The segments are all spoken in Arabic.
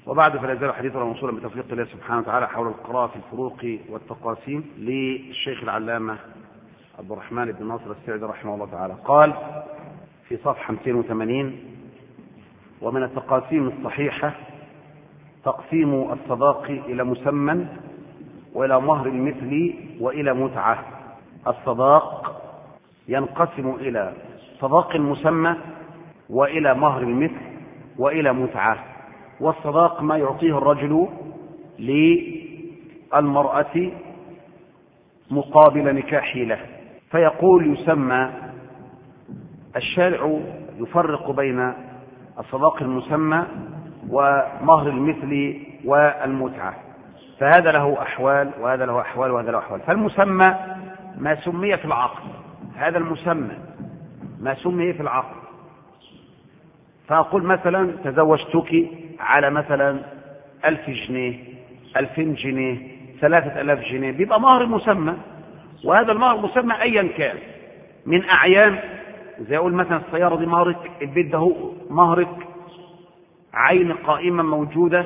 وبعد فلا يزال حديثنا موصولا بتوفيق الله سبحانه وتعالى حول القراءة في الفروق والتقاسيم للشيخ العلامة عبد الرحمن بن ناصر السعدي رحمه الله تعالى. قال في صفحة 280: ومن التقاسيم الصحيحة تقسيم الصداق إلى مسمى وإلى مهر المثل وإلى متعة. الصداق ينقسم إلى صداق مسمى وإلى مهر المثل وإلى متعة. والصداق ما يعطيه الرجل للمرأة مقابل نكاح له، فيقول يسمى الشارع يفرق بين الصداق المسمى ومهر المثل والمتعة، فهذا له أحوال وهذا له أحوال وهذا له أحوال. فالمسمى ما سمي في العقد، هذا المسمى ما سمي في العقد. فأقول مثلا تزوجتك على مثلا 1000 جنيه 2000 جنيه 3000 جنيه، بيبقى مهر مسمى، وهذا المهر مسمى أيا كان من أعيان، زي أقول مثلا السيارة دي مهرك، البيت ده هو مهرك، عين قائمة موجودة،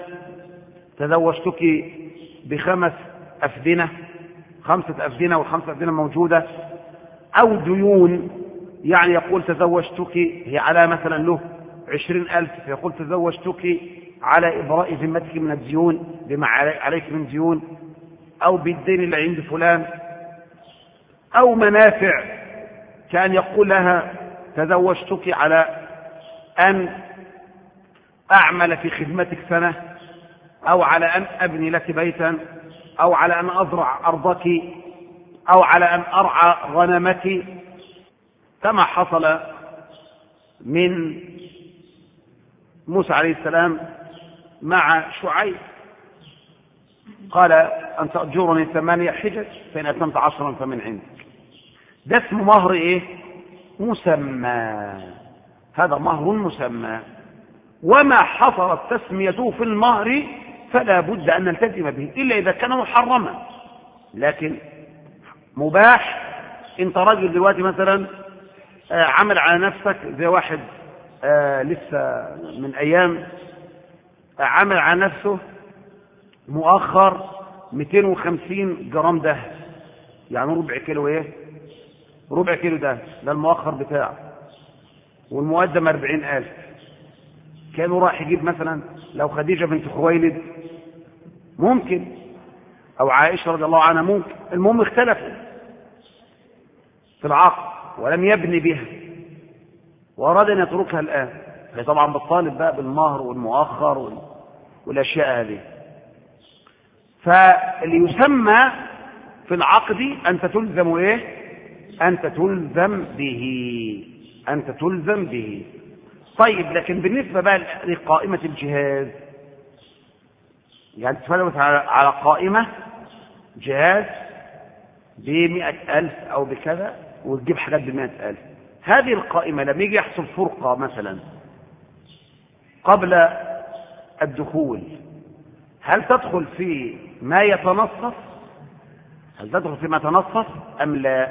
تزوجتك ب5 أفدنة 5 أفدنة وال5 أفدنة موجودة، أو ديون، يعني يقول تزوجتك هي على مثلا له 20,000 فيقول تزوجتك على إبراء ذمتك من الديون بما عليك من ديون، أو بالدين اللي عند فلان، أو منافع كان يقول لها تزوجتك على أن أعمل في خدمتك سنة، أو على أن أبني لك بيتا، أو على أن أزرع أرضك، أو على أن أرعى غنمك، كما حصل من موسى عليه السلام مع شعيب، قال أن تأجرني 8 حجج فإن أتممت 10 فمن عندك. ده اسمه مهر إيه؟ مسمى، هذا مهر مسمى. وما حصلت تسميته في المهر فلا بد أن نلتزم به إلا إذا كان محرما. لكن مباح، انت راجل دلوقتي مثلا عمل على نفسك زي واحد لسه من أيام عمل على نفسه مؤخر 250 جرام دهب، يعني ربع كيلو ايه؟ ربع كيلو دهب، ده المؤخر بتاعه، والمقدم 40,000. كانوا راح يجيب مثلا لو خديجة بنت خويلد ممكن، أو عائشة رضي الله عنها ممكن، المهم اختلفوا في العقد ولم يبني بها وأراد أن يتركها الآن، طبعا بالطالب بقى بالمهر والمؤخر والأشياء هذه. فاللي يسمى في العقد أنت تلزم إيه؟ أنت تلزم به، أنت تلزم به. طيب، لكن بالنسبة بقى لقائمة الجهاز، يعني تفرمت على قائمة جهاز ب100,000 أو بكذا وتجيب حاجات ب100,000، هذه القائمة لما يجي يحصل فرقة مثلا قبل الدخول، هل تدخل في ما يتنصف؟ هل تدخل فيما يتنصف أم لا؟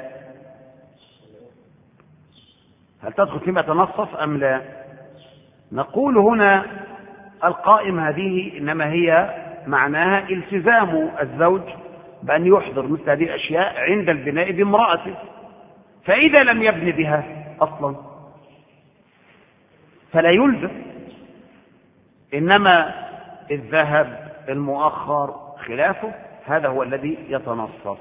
هل تدخل فيما يتنصف أم لا؟ نقول هنا القائمة هذه إنما هي معناها التزام الزوج بأن يحضر مثل هذه الأشياء عند البناء بامرأته، فإذا لم يبني بها أصلا فلا يلزم، إنما الذهب المؤخر خلافه هذا هو الذي يتنصف.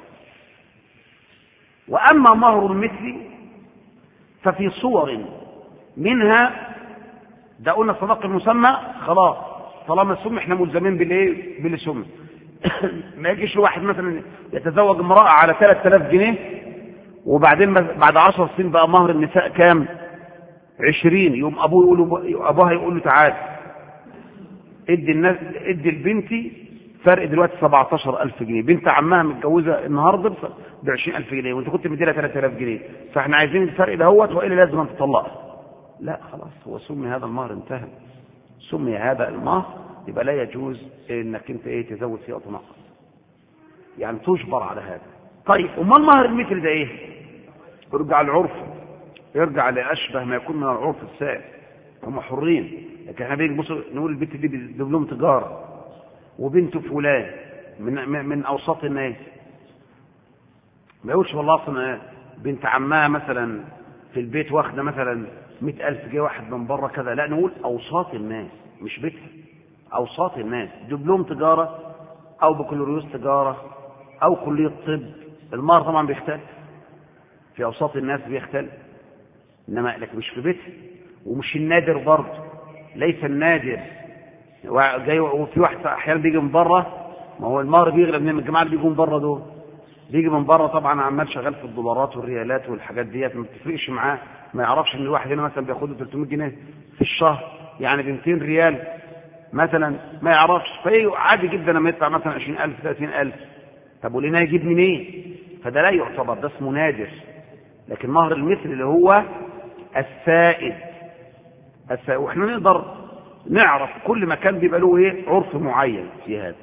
وأما مهر المثل ففي صور منها، ده قلنا الصداق المسمى خلاص طالما السم احنا ملزمين بالايه؟ بالسم. ما يجيش واحد مثلا يتزوج امرأة على 3000 جنيه وبعدين بعد 10 سنين بقى مهر النساء كام؟ 20، يوم ابوها يقول له تعال ادي البنتي فرق دلوقتي 17,000 جنيه، بنت عمها متجوزه النهارده ب20,000 جنيه وانت كنت مديلها 3000 جنيه، فاحنا عايزين الفرق دهوت والا لازم انت تطلقها. لا خلاص، هو سمي هذا المهر انتهى، سمي هذا المهر، يبقى لا يجوز انك انت ايه تزود فيه اطلاقا، يعني تجبر على هذا. طيب، امال مهر المثل ده ايه؟ يرجع العرف، يرجع لاشبه ما يكون من العرف السائد، هم حرين لكن احنا بنيجي نبص نقول البنت دي دبلوم تجاره وبنته فلان من اوساط الناس. ما يقولش والله اصلا بنت عمها مثلا في البيت واخده مثلا 100,000 جنيه واحد من بره كذا، لا نقول اوساط الناس مش بيتها، اوساط الناس، دبلوم تجاره او بكالوريوس تجاره او كليه طب. المهر طبعا بيختلف في اوساط الناس بيختلف، انما لكن مش في بيتها. ومش النادر برضه، ليس النادر جاي وفي واحد احيانا بيجي من بره. ما هو المهر بيغلب من الجماعه اللي بيجوا من بره دول، بيجي من بره طبعا عمال شغال في الدولارات والريالات والحاجات ديت، ما بتفرقش معاه، ما يعرفش ان الواحد هنا مثلا بياخد 300 جنيه في الشهر، يعني ب 200 ريال مثلا، ما يعرفش. فايه عادي جدا لما يدفع مثلا 20,000 30,000. طب ولنا يجيب منين؟ فده لا يعتبر، ده اسمه نادر. لكن مهر المثل اللي هو السائد، واحنا نقدر نعرف كل مكان بيبقى له ايه عرف معين في هذا.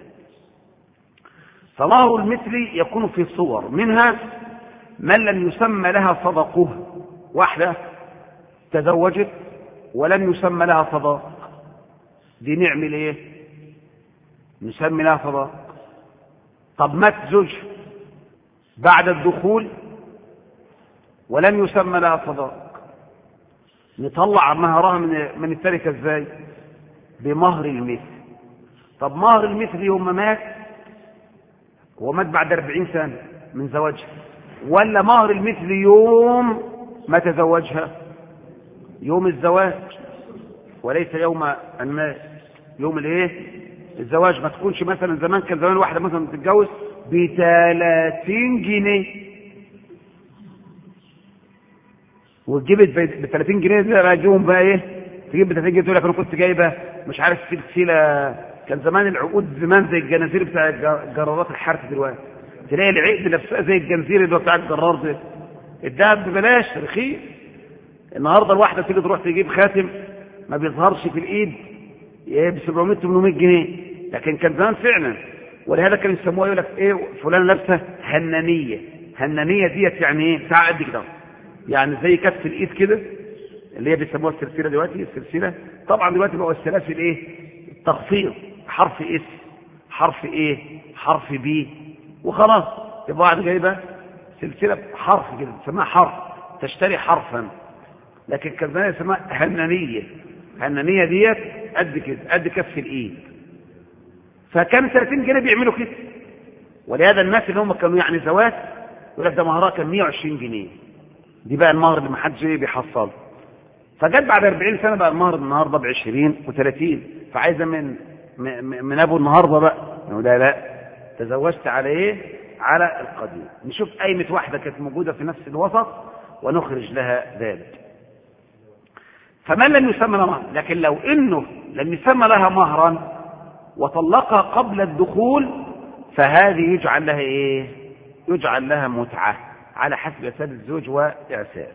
فمهر المثل يكون في صور، منها من لم يسمى لها صدقها، واحدة تزوجت ولم يسمى لها صداق، دي نعمل ايه؟ نسمي لها صداق. طب مات زوج بعد الدخول ولم يسمى لها صداق، نطلع مهرها من التركة ازاي؟ بمهر المثل. طب مهر المثل يوم مات، ومات بعد 40 سنة من زواجها، ولا مهر المثل يوم ما تزوجها؟ يوم الزواج وليس يوم المات، يوم الايه؟ الزواج. ما تكونش مثلا زمان، كان زمان واحدة مثلا تتجوز ب30 جنيه وتجيب ب 30 جنيه دي بقى تجيبهم بقى ايه؟ تجيب ب 30 جنيه تقول لك انا كنت جايبه مش عارف سلسله. كان زمان العقود زمان زي الجنازير بتاع جرارات الحرث، دلوقتي تلاقي العقد نفسها زي الجنزير اللي هو بتاع الجرار ده. الدهب ببلاش رخيص. النهارده الواحده تيجي تروح تجيب خاتم ما بيظهرش في الايد ب 700 800 جنيه، لكن كان زمان فعلا. ولهذا كانوا يسموها يقول لك ايه فلان لابسه هنانيه. هنانيه ديت يعني ايه؟ ساعه قد كده، يعني زي كف الايد كده، اللي هي بيسموها السلسله دلوقتي. السلسله طبعا دلوقتي بقوا السلاسل ايه؟ التخفيض، حرف اس، حرف ايه، حرف بي، وخلاص يبقى واحد جايبه سلسله حرف كده بتسميها حرف، تشتري حرفا. لكن كان زمان يسموها هنانيه. هنانيه ديت قد كده، قد كف الايد. فكان 30 جنيه بيعملوا كده. ولهذا الناس اللي هم كانوا يعني زواج يقول لك ده مهرها كان 120 جنيه. دي بقى المهر اللي ما حدش بيحصله. فجت بعد 40 سنه بقى المهر النهارده ب 20 و30، فعايزه من ابو النهارده بقى نقول لا تزوجت على ايه؟ على القديم. نشوف قايمه واحده كانت موجوده في نفس الوسط ونخرج لها ذلك. فمن لم يسمى لها مهر، لكن لو انه لم يسمى لها مهرا وطلقها قبل الدخول فهذه يجعل لها ايه؟ يجعل لها متعه على حسب اعسار الزوج واعسار.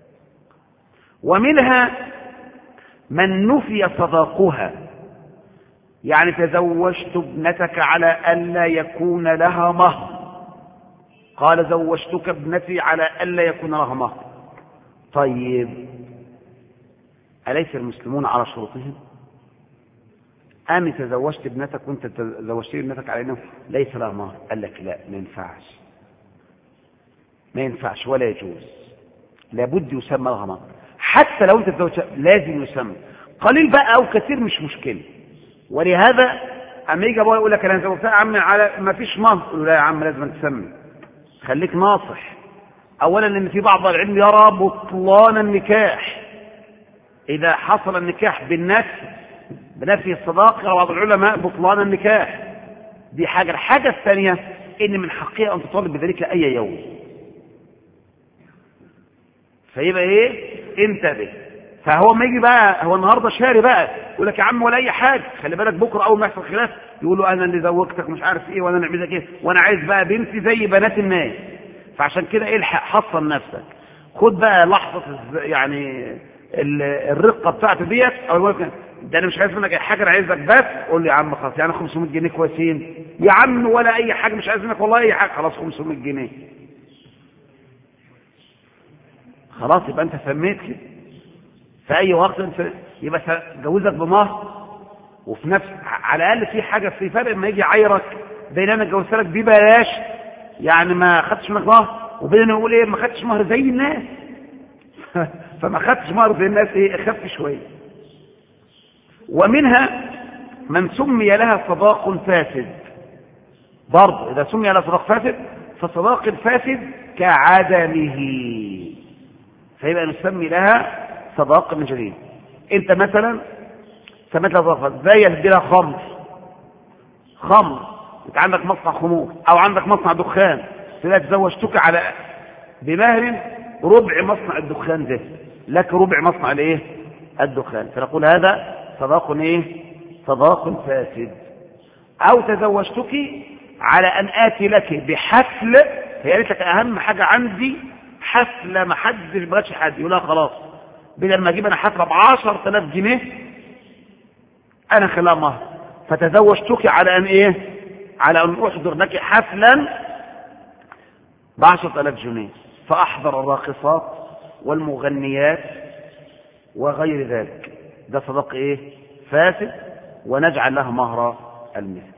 ومنها من نفي صداقها، يعني تزوجت ابنتك على ألا يكون لها مهر، قال زوجتك ابنتي على ألا يكون لها مهر. طيب أليس المسلمون على شروطهم؟ أنا تزوجت ابنتك وانت تزوجت ابنتك على أنه ليس لها مهر، قال لك لا ما ينفعش، ما ينفعش ولا يجوز، لابد يسمى لها مهر. حتى لو انت تزوجت لازم يسمى، قليل بقى او كثير مش مشكله. ولهذا اما يجي ابويا يقول لك انا زوجتها يا عم على ما فيش مهر، قول له لا يا عم لازم تسمي، خليك ناصح. اولا ان في بعض العلم يرى بطلان النكاح اذا حصل النكاح بنفي الصداق، يرى بعض العلماء بطلان النكاح. دي حاجه. الحاجه الثانيه ان من حقها ان تطالب بذلك اي يوم. فيبقى ايه؟ انتبه. فهو ما يجي بقى هو النهارده شاري بقى يقول لك يا عم ولا اي حاجه، خلي بالك بكره اول ما يحصل خلاف يقول له انا اللي زوجتك مش عارف ايه وانا نعمل لك ايه وانا عايز بقى بنتي زي بنات الناس. فعشان كده الحق حصن نفسك، خد بقى لحظه يعني الرقه بتاعته ديت، او ده انا مش عايز منك اي حاجه، انا عايزك بس قول لي يا عم خلاص يعني 500 جنيه كويسين يا عم، ولا اي حاجه مش عايز منك والله اي حاجه، خلاص 500 جنيه خلاص يبقى انت سميت كده. في أي وقت يبقى جوزك بمهر، وفي نفس على الأقل في حاجة، في فرق ما يجي يعايرك بين أنا جوزت لك ببلاش يعني ما خدتش منك مهر، وبين أنا أقول إيه ما خدتش مهر زي الناس فما خدتش مهر زي الناس إيه أخف شوية. ومنها من سمي لها صداق فاسد، برضه إذا سمي لها صداق فاسد فصداق فاسد كعدمه، فيبقى نسمي لها صداق من جديد. أنت مثلا سميت لها صداق فاسد، زي يهدي لها خمر، أنت عندك مصنع خمور أو عندك مصنع دخان، تلاقي تزوجتك على بمهر ربع مصنع الدخان ده، لك ربع مصنع الايه الدخان، فنقول هذا صداق ايه صداق فاسد. او تزوجتك على ان اتي لك بحفل، هي قالت لك اهم حاجه عندي حفله ما حدش بغاش حد، يقول لها خلاص بدل ما اجيب انا حفله ب10,000 جنيه انا خلاها مهر، فتزوجتك على ان ايه على ان احضر لك حفلا ب10,000 جنيه، فاحضر الراقصات والمغنيات وغير ذلك، ده صداق ايه فاسد، ونجعل له مهر المثل.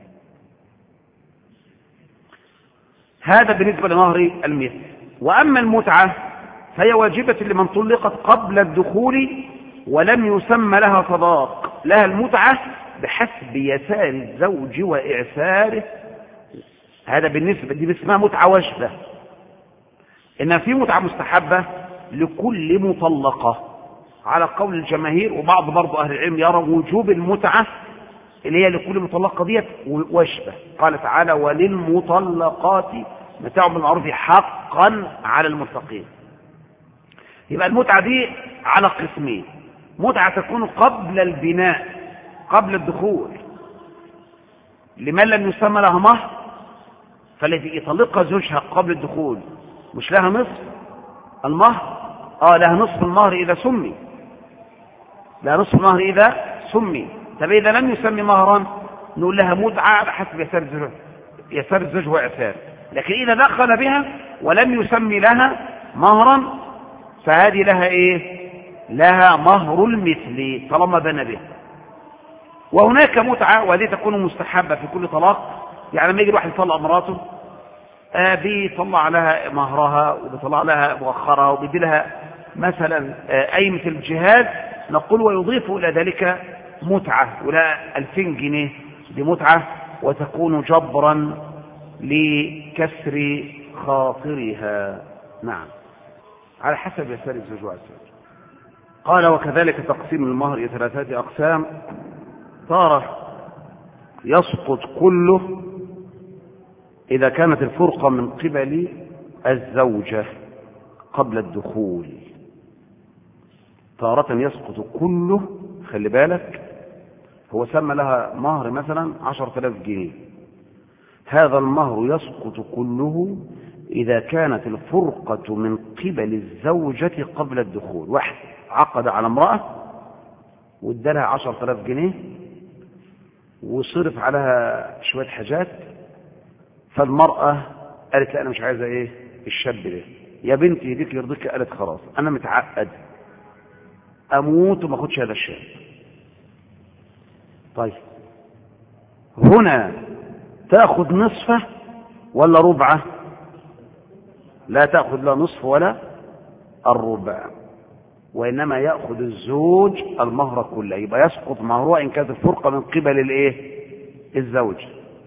هذا بالنسبه لمهر المثل. واما المتعه فهي واجبه لمن طلقت قبل الدخول ولم يسمى لها صداق، لها المتعه بحسب يسار الزوج واعساره، هذا بالنسبه دي اسمها متعه واجبه. إن في متعة مستحبة لكل مطلقة على قول الجماهير، وبعض برضو أهل العلم يرى وجوب المتعة اللي هي لكل مطلقة ديت واجبة. قال تعالى وللمطلقات متاع بالمعروف حقا على المتقين. يبقى المتعة دي على قسمين، متعة تكون قبل البناء قبل الدخول لمن لم يسمى لها مهر، فالذي يطلقها زوجها قبل الدخول مش لها نصف المهر، لها نصف المهر إذا سمي، لها نصف المهر إذا سمي. طب إذا لم يسمي مهرا نقول لها متعة على حسب يسار الزوج وإعسار. لكن إذا دخل بها ولم يسمي لها مهرا فهذه لها إيه لها مهر المثل طالما بنى به. وهناك متعة وهذه تكون مستحبة في كل طلاق، يعني لما يجي الواحد يطلق مراته بيطلع لها مهرها وبيطلع لها مؤخرها وبيدي لها مثلا قيمة الجهاد، نقول ويضيف إلى ذلك متعة ولا 2000 جنيه دي متعة، وتكون جبرا لكسر خاطرها. نعم على حسب يسار الزوج والزوج. قال وكذلك تقسيم المهر إلى 3 أقسام، تارة يسقط كله إذا كانت الفرقة من قبل الزوجة قبل الدخول، تارة يسقط كله، خلي بالك هو سمى لها مهر مثلا 10,000 جنيه، هذا المهر يسقط كله إذا كانت الفرقة من قبل الزوجة قبل الدخول. واحد عقد على امرأة وادالها 10,000 جنيه وصرف عليها شوية حاجات، فالمرأة قالت لا أنا مش عايزة إيه الشاب ده، يا بنتي يديك يرضيك، قالت خلاص أنا متعقد أموت وما أخدش هذا الشاب. طيب هنا تأخذ نصفه ولا ربعه؟ لا تأخذ لا نصف ولا الربع، وإنما يأخذ الزوج المهر كله، يبقى يسقط مهره إن كانت الفرقة من قبل الإيه الزوج.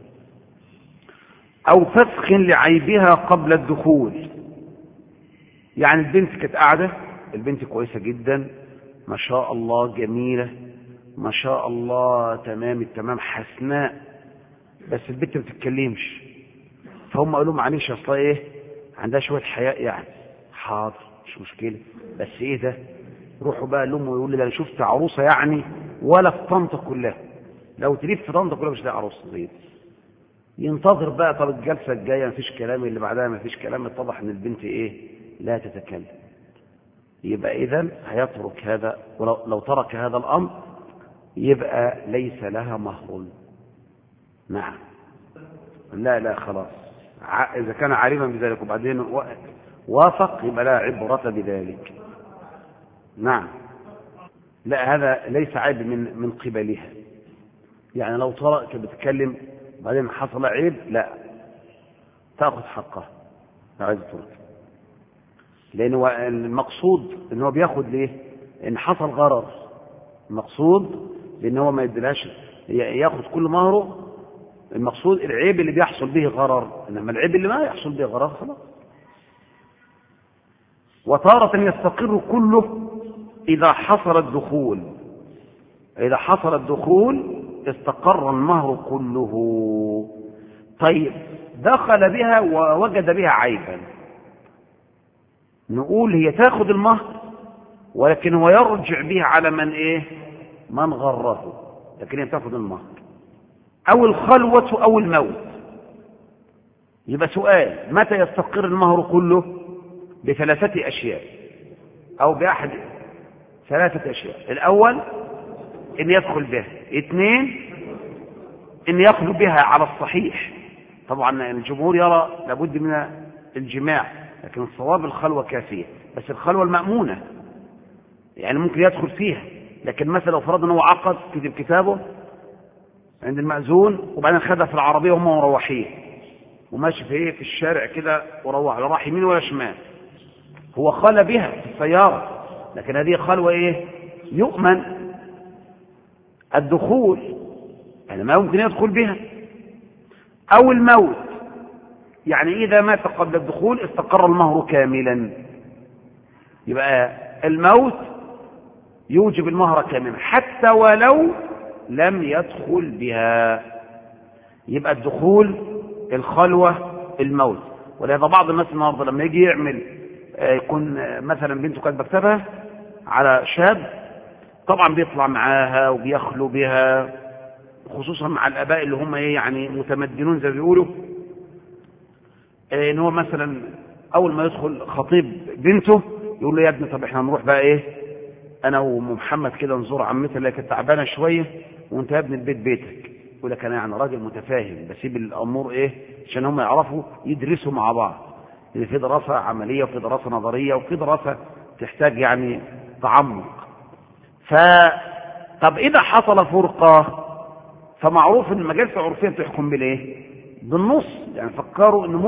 أو فسخ لعيبها قبل الدخول، يعني البنت كانت قاعدة، البنت كويسة جدا ما شاء الله، جميلة ما شاء الله، تمام التمام، حسناء، بس البنت ما بتتكلمش، فهم قالوا معلش اصلا ايه عندها شوية حياء يعني، حاضر مش مشكلة، بس ايه ده روحوا بقى لأمه ويقول لي ده انا شفت عروسة يعني ولا في طنطا كلها، لو تلف في طنطا كلها مش لاقي عروسة زي دي. ينتظر بقى طب الجلسة الجاية مفيش كلام، اللي بعدها مفيش كلام، اتضح ان البنت ايه لا تتكلم، يبقى اذا هيترك هذا، ولو ترك هذا الامر يبقى ليس لها مهر. نعم لا خلاص، اذا كان عالما بذلك وبعدين وافق يبقى لا عبرة بذلك. نعم لا، هذا ليس عيب من قبلها. يعني لو طرقت بتتكلم بعدين حصل عيب، لا، تأخذ حقها عايز ترك، لأنه المقصود إن هو بياخد ليه؟ إن حصل غرر. المقصود لأن هو ما يدلهاش ياخد كل مهره. المقصود العيب اللي بيحصل به غرر، إنما العيب اللي ما يحصل به غرر خلاص. وتارة يستقر كله إذا حصل الدخول. إذا حصل الدخول استقر المهر كله. طيب دخل بها ووجد بها عيبا، نقول هي تاخذ المهر ولكن هو يرجع بها على من ايه؟ من غره، لكن هي تاخذ المهر. او الخلوة او الموت. يبقى سؤال: متى يستقر المهر كله؟ بثلاثة اشياء او باحد ثلاثة اشياء. الاول ان يدخل بها، اثنين ان يخلو بها على الصحيح. طبعا الجمهور يرى لابد من الجماع، لكن الصواب الخلوة كافية، بس الخلوة المأمونة، يعني ممكن يدخل فيها. لكن مثلا لو فرضنا هو عقد كتب كتابه عند المأذون وبعدين خدها في العربية وهم مروحين وماشي في الشارع كده وروح، لا راح يمين ولا شمال، هو خلى بها في السيارة، لكن هذه خلوة ايه؟ يؤمن الدخول، يعني ما يمكن يدخل بها. او الموت، يعني اذا مات قبل الدخول استقر المهر كاملا. يبقى الموت يوجب المهر كاملا حتى ولو لم يدخل بها. يبقى الدخول، الخلوة، الموت. ولهذا بعض الناس النهارده لما يجي يعمل يكون مثلا بنته كانت مكتبها على شاب، طبعا بيطلع معاها وبيخلو بها، خصوصا مع الاباء اللي هم يعني متمدنون زي ما بيقولوا، ان هو مثلا اول ما يدخل خطيب بنته يقول له: يا ابني طب احنا هنروح بقى ايه، انا ومحمد كده نزور عمتي اللي كانت تعبانه شويه، وانت يا ابني البيت بيتك. يقول لك: انا يعني راجل متفاهم، بسيب الامور ايه عشان هم يعرفوا يدرسوا مع بعض، لان في دراسه عمليه وفي دراسه نظريه وفي دراسه تحتاج يعني تعمق. طب اذا حصل فرقه، فمعروف ان المجالس العرفيه بتحكم بالايه؟ بالنص. يعني فكروا ان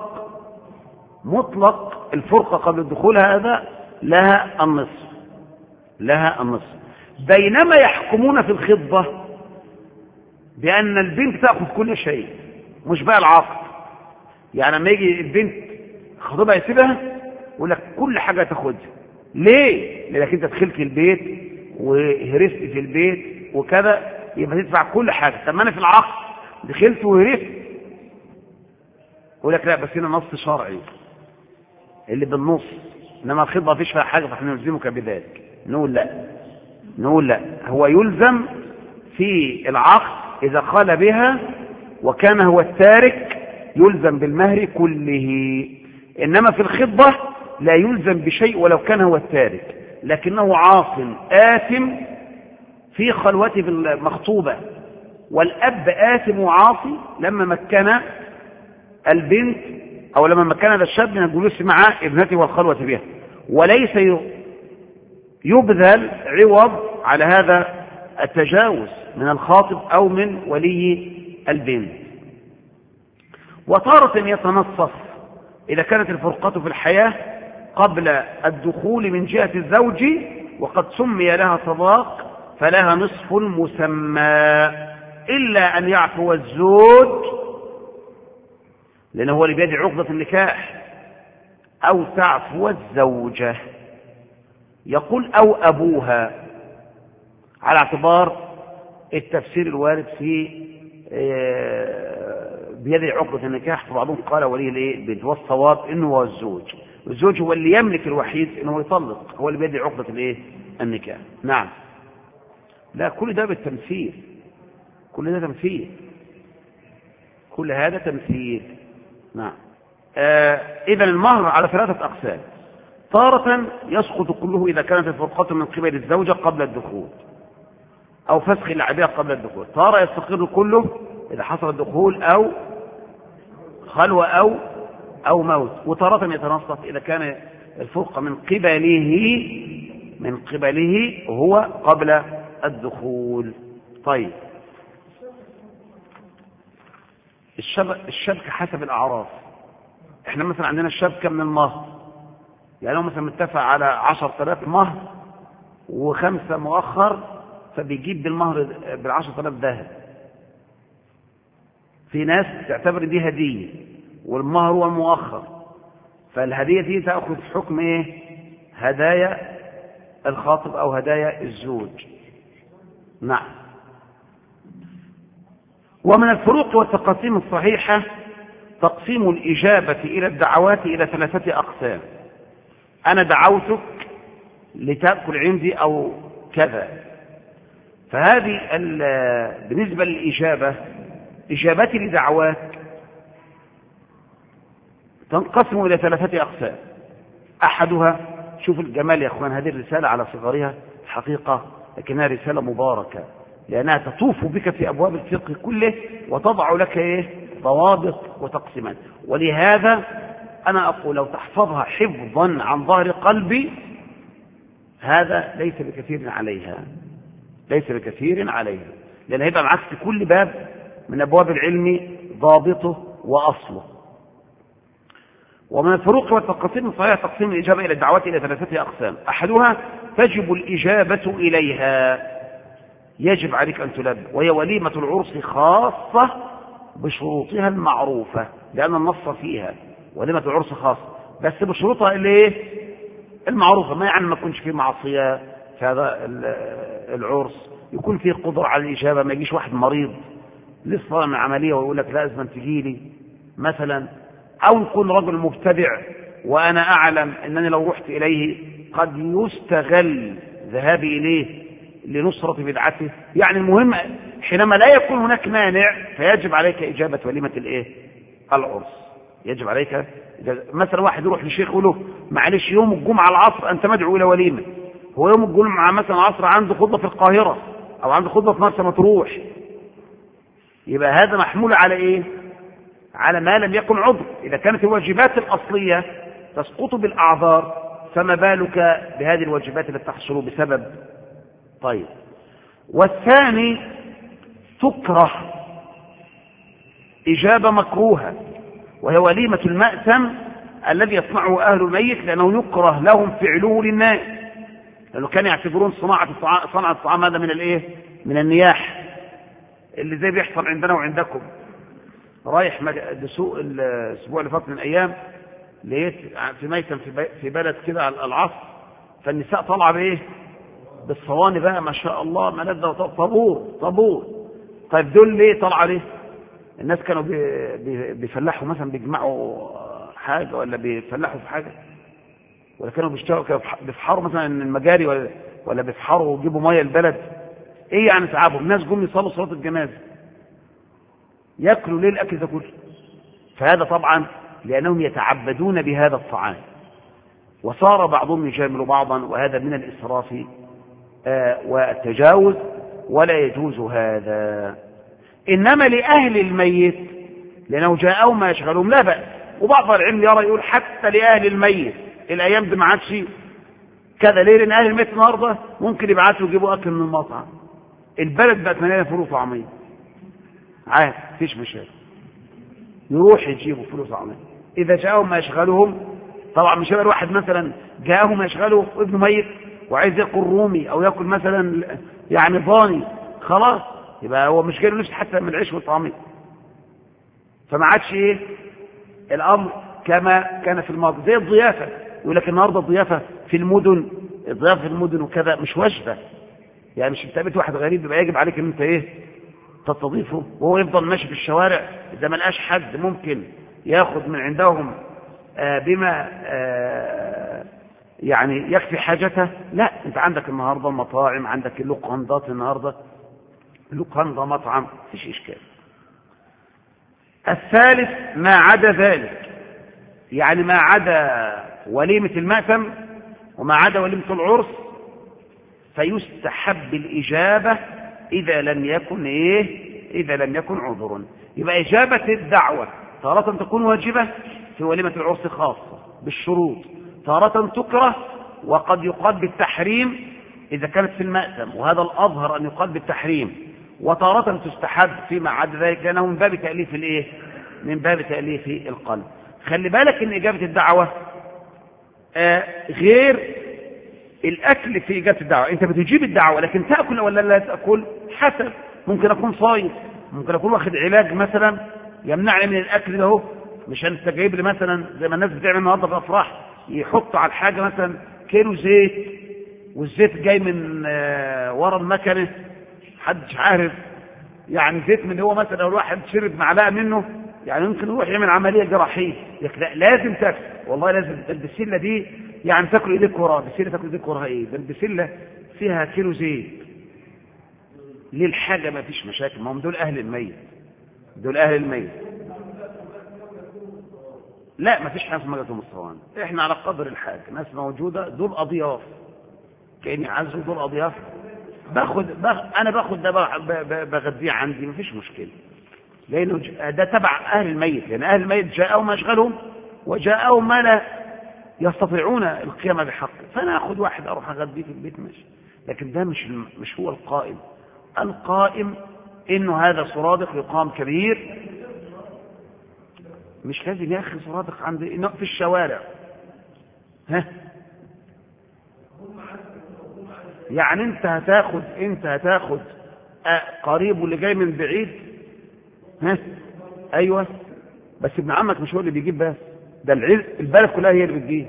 مطلق الفرقه قبل الدخول هذا لها النصف، لها النصف. بينما يحكمون في الخطبه بان البنت تاخذ كل شيء، مش بقى العقد. يعني لما يجي البنت خطيبها يسيبها يقول لك كل حاجه تاخذها. ليه؟ لانك انت دخلت البيت وهرست في البيت وكذا، يبقى تدفع كل حاجه. طب ما انا في العقد دخلت وهرست، يقول لك: لا، بس هنا نص شرعي اللي بالنص، انما الخطبه مفيش فيها حاجه فاحنا نلزمك بذلك. نقول لا، هو يلزم في العقد اذا خال بها وكان هو التارك يلزم بالمهر كله، انما في الخطبه لا يلزم بشيء ولو كان هو التارك، لكنه عاص آثم في خلوته بالمخطوبة، والأب آثم وعاصي لما مكن البنت أو لما مكن هذا الشاب من الجلوس مع ابنته والخلوة بها، وليس يبذل عوض على هذا التجاوز من الخاطب أو من ولي البنت. وتارة يتنصف إذا كانت الفرقة في الحياة قبل الدخول من جهة الزوج وقد سمي لها صداق فلها نصف مسمى، إلا أن يعفو الزوج لأنه هو اللي بيدعي عقدة النكاح، أو تعفو الزوجة. يقول: أو أبوها، على اعتبار التفسير الوارد في بيدعي عقدة النكاح. فبعضهم قال ولي البنت، والصواب إنه هو الزوج هو اللي يملك الوحيد إنه يطلق، هو اللي بيدعي عقدة النكاح. نعم. لا، كل ده بالتمثيل، كل ده تمثيل، كل هذا تمثيل. نعم. إذا المهر على ثلاثة أقسام: تارة يسقط كله إذا كانت الفرقة من قبل الزوجة قبل الدخول أو فسخ العبية قبل الدخول. تارة يستقر كله إذا حصل الدخول أو خلوة أو موت. وتارة يتنصف إذا كان الفرقة من قبله من قبله هو قبل الدخول. طيب الشبكة حسب الأعراف. احنا مثلا عندنا الشبكة من المهر، يعني لو مثلا متفق على 10,000 مهر و5 مؤخر، فبيجيب بالمهر بال10,000 ذهب. في ناس تعتبر دي هدية والمهر هو المؤخر، فالهدية دي تأخذ حكم ايه؟ هدايا الخاطب أو هدايا الزوج. نعم. ومن الفروق والتقاسيم الصحيحة تقسيم الإجابة إلى الدعوات إلى 3 أقسام. أنا دعوتك لتأكل عندي أو كذا، فهذه بالنسبة للإجابة، إجابتي لدعوات تنقسم إلى 3 أقسام. أحدها، شوف الجمال يا أخوان، هذه الرسالة على صغرها حقيقة لكنها رسالة مباركة، لأنها تطوف بك في أبواب الفقه كله وتضع لك ضوابط وتقسيمات. ولهذا أنا أقول لو تحفظها حفظا عن ظهر قلبي، هذا ليس بكثير عليها، ليس بكثير عليها، لأن هيبقى معك في كل باب من أبواب العلم ضابطه وأصله. ومن الفروق والتقسيم الصحيح تقسيم الإجابة إلى الدعوات إلى 3 أقسام. أحدها تجب الإجابة إليها، يجب عليك أن تلبي، وهي وليمة العرس خاصة بشروطها المعروفة، لأن النص فيها وليمة العرس خاصة، بس بشروطها اللي المعروفة. ما يعني ما يكونش فيه معصية في هذا العرس، يكون فيه قدرة على الإجابة، ما يجيش واحد مريض لسه من عملية ويقول لك لازم تجيلي مثلا، أو يكون رجل مبتدع وأنا أعلم أنني لو رحت إليه قد يستغل ذهابي إليه لنصرة بدعته. يعني المهم حينما لا يكون هناك مانع فيجب عليك إجابة وليمة العرس. يجب عليك مثلا واحد يروح لشيخ يقول له معلش يوم الجمعة العصر أنت مدعو إلى وليمة، هو يوم الجمعة مثلا العصر عنده خطبة في القاهرة أو عنده خطبة في مرسى مطروح، يبقى هذا محمول على إيه؟ على ما لم يكن عذر. إذا كانت الواجبات الأصلية تسقط بالأعذار، فما بالك بهذه الواجبات التي تحصل بسبب. طيب، والثاني تكره إجابة مكروهة، وهي وليمة المأتم الذي يصنعه أهل الميت، لأنه يكره لهم فعله للناس، لأنه كانوا يعتبرون صناعة الطعام هذا من من النياح اللي زي بيحصل عندنا وعندكم. رايح سوق الأسبوع اللي فات من أيام، لقيت في ميتم في بلد كده على العصر، فالنساء طالعة بالصواني بقى ما شاء الله، ملذة طابور. طيب دول ليه طالعة ليه؟ الناس كانوا بيفلحوا مثلا، بيجمعوا حاجة ولا بيفلحوا في حاجة، ولا كانوا بيفحروا مثلا المجاري ولا بيفحروا ويجيبوا مية البلد. ايه يعني تعبهم؟ الناس جم يصلوا صلاة الجنازة، يأكلوا ليه الأكل ده كله؟ فهذا طبعا لأنهم يتعبدون بهذا الطعام، وصار بعضهم يجامل بعضا، وهذا من الإسراف والتجاوز، ولا يجوز هذا. إنما لأهل الميت لأنه جاءهم ما يشغلهم لا بأس. وبعض العلم يرى يقول حتى لأهل الميت الأيام دي ما عادش كذا. ليه؟ لأن أهل الميت النهارده ممكن يبعثوا يجيبوا أكل من المطعم، البلد بقت مليانة فول وطعمية، عادي مفيش مشاكل، يروح يجيبوا فول وطعمية. إذا جاءهم ما يشغلهم، طبعا مش هيبقى الواحد مثلا جاءهم ما يشغله ابنه ميت وعايز ياكل رومي أو ياكل مثلا يعني ضاني، خلاص يبقى هو مش جاي له نفس حتى من العيش والطعمية. فما عادش الأمر كما كان في الماضي، زي الضيافة. يقول لك النهارده الضيافة في المدن، الضيافة في المدن وكذا مش واجبة، يعني مش انت قابلت واحد غريب يبقى يجب عليك ان انت تستضيفه، وهو يفضل ماشي في الشوارع اذا ما لقاش حد ممكن ياخذ من عندهم بما يعني يكفي حاجته. لا، انت عندك النهارده مطاعم، عندك اللوكاندات النهارده، لوكاندا مطعم، مفيش اشكال. الثالث ما عدا ذلك، يعني ما عدا وليمة المأتم وما عدا وليمة العرس، فيستحب الإجابة إذا لم يكن عذر. يبقى إجابة الدعوة تارة تكون واجبة في وليمة العرس خاصة بالشروط، تارة تكره وقد يقال بالتحريم إذا كانت في المأثم، وهذا الأظهر أن يقال بالتحريم، وتارة تستحب فيما عدا ذلك لأنه من باب تأليف الإيه؟ من باب تأليف القلب. خلي بالك إن إجابة الدعوة غير الأكل في إجابة الدعوة. أنت بتجيب الدعوة لكن تأكل ولا لا تأكل حسب، ممكن أكون صايم، ممكن أكون واخد علاج مثلا يمنعني من الأكل ده، مش أنت جايب لي مثلا زي ما الناس بتعمل النهارده في الأفراح يحط على الحاجة مثلا كيلو زيت، والزيت جاي من ورا المكنة محدش عارف، يعني زيت من هو مثلا لو الواحد شرب معلقة منه يعني ممكن يروح يعمل عملية جراحية. لا لازم تاكل، والله لازم. البسلة دي يعني تاكل ايديك وراها، البسلة تاكل ايديك وراها ايه؟ ده البسلة فيها كيلو زيت. ليه الحاجة ما فيش مشاكل، ما هم دول اهل الميت، دول اهل الميت. لا ما فيش حاجة اسمها جاتهم الصوان، احنا على قدر الحاجة، ناس موجودة دول اضياف، كأني عزوا دول اضياف، انا باخد ده بغذيه عندي، ما فيش مشكلة، لانه ده تبع اهل الميت، لان اهل الميت جاءهم مشغلهم وجاءهم ما لا يستطيعون القيام بحقه، فانا اخذ واحد اروح اغذيه في البيت ماشي، لكن ده مش هو القائم. القائم انه هذا سرادق يقام كبير، مش لازم يا اخي سرادق عند في الشوارع. ها يعني انت هتاخد قريب واللي جاي من بعيد. ها ايوه، بس ابن عمك مش هو اللي بيجيب بس، ده البلد كلها هي اللي بتجيب.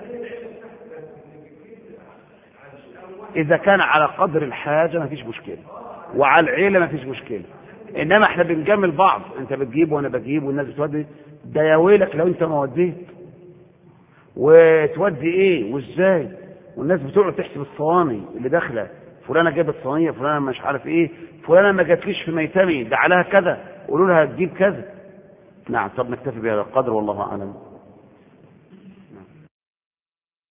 اذا كان على قدر الحاجه ما فيش مشكله، وعلى العيله ما فيش مشكله، انما احنا بنجمل بعض، انت بتجيب وانا بجيب والناس بتودي، ده يا ويلك لو انت ما وديت، وتودي ايه وازاي، والناس بتقعد تحسب الصواني اللي داخله، فلانه جابت صينيه، فلانه مش عارف ايه، فلانه ما جاتليش في ميتمي ده عليها كذا، قولوا لها تجيب كذا. نعم. طب نكتفي بهذا القدر والله اعلم.